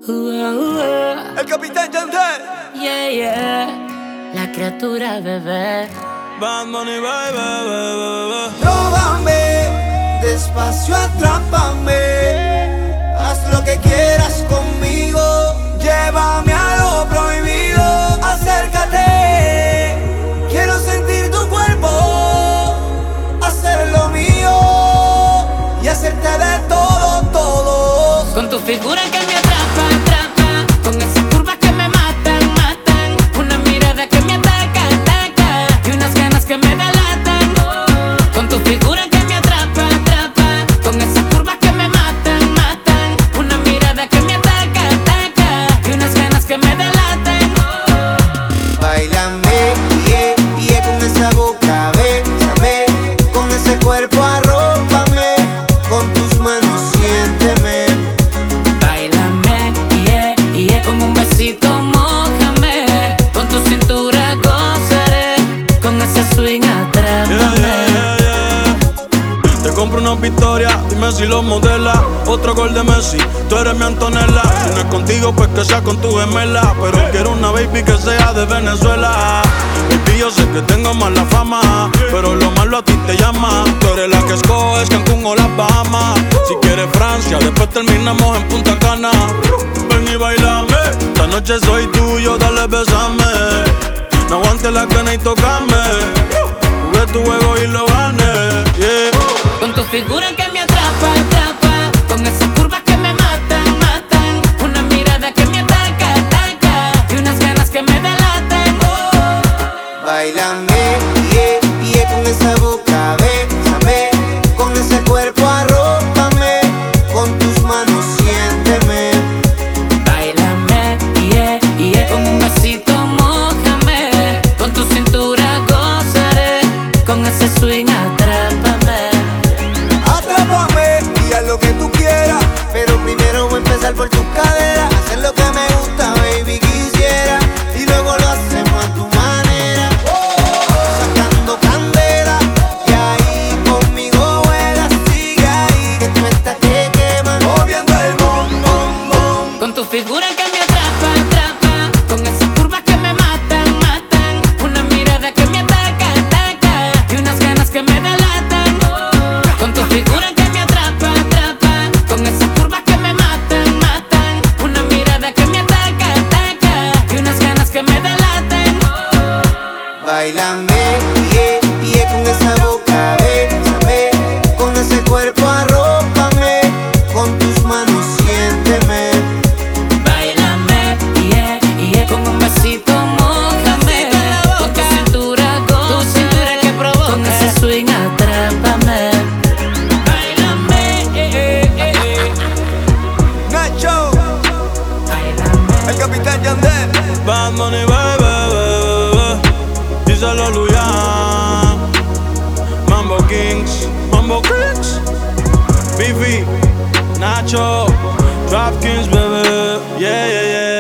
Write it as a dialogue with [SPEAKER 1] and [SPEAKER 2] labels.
[SPEAKER 1] El capitán Yandel.
[SPEAKER 2] Yeah, yeah. La criatura, bebé.
[SPEAKER 3] Bad Bunny, baby.
[SPEAKER 1] Róbame, despacio atrápame. Haz lo que quieras conmigo. Llévame a lo prohibido. Acércate, quiero sentir tu cuerpo. Hacer lo mío y hacerte de todo, todo.
[SPEAKER 2] Con tu figura que me atrapa, atrapa. Con esas curvas que me matan, matan. Una mirada que me ataca, ataca. Y unas ganas que me delatan. Con tu figura que me atrapa, atrapa. Con esas curvas que me matan, matan. Una mirada que me ataca, ataca. Y unas ganas que me delatan.
[SPEAKER 1] Báilame, yeah, yeah, con esa boca, bésame. Con ese cuerpo arrópame. Con tus manos siénteme.
[SPEAKER 2] Báilame, yeah, yeah. Con un besito mójame. Con tu cintura gozaré. Con ese swing atrápame.
[SPEAKER 3] Te compro una victoria, dime si lo modela. Otro gol de Messi, tú eres mi Antonella. Si no es contigo, pues que sea con tu gemela. Pero quiero una baby que sea de Venezuela. Baby, yo sé que tengo mala fama, pero lo malo a ti te llama. Tú eres la que escoges Cancún o las Bahamas. Si quieres Francia, después terminamos en Punta Cana. Ven y bailame, esta noche soy tuyo, dale besame. No aguantes la cana y tocame. Jugué tu juego y lo gané, yeah.
[SPEAKER 2] Con tu figura que me atrapa, atrapa. Con esas curvas que me matan, matan. Una mirada que me ataca, ataca. Y unas ganas que me delatan.
[SPEAKER 1] Báilame, yeah, yeah, con esa boca, bésame. Con ese cuerpo arrópame. Con tus manos siénteme.
[SPEAKER 2] Báilame, yeah, yeah. Con un besito mójame. Con tu cintura gozaré. Con ese swing atrápame.
[SPEAKER 1] Atrápame y haz lo que tú quieras. Pero primero voy a empezar por tus caderas. Hacer lo que me gusta, baby, quisiera. Y luego lo hacemos a tu manera. Sacando candela. Y ahí conmigo vuelas. Sigue ahí, que tú estás que quemas. Moviendo el bom, bom, bom.
[SPEAKER 2] Con tu figura que me atrapa, atrapa. Con esas curvas que me matan, matan. Una mirada que me ataca, ataca. Y unas ganas que me delatan. Con tu figura que me atrapa, atrapa. Con esas curvas que me matan, matan. Una mirada que me ataca, ataca. Y unas ganas que me delatan.
[SPEAKER 1] Báilame, yeah, yeah, con esa boca, bésame. Con ese cuerpo arrópame. Con tus manos siénteme.
[SPEAKER 2] Báilame, yeah, yeah. Con un besito mójame. Con tu cintura gózame. Que provoca. Con ese swing atrápame. Báilame,
[SPEAKER 1] Nacho,
[SPEAKER 2] báilame.
[SPEAKER 1] el capitán Yandel.
[SPEAKER 3] Bad Bunny, baby. Díselo, Luyan. Mambo Kings. Bibi, Nacho, Drop Kings, baby. Yeah, yeah, yeah.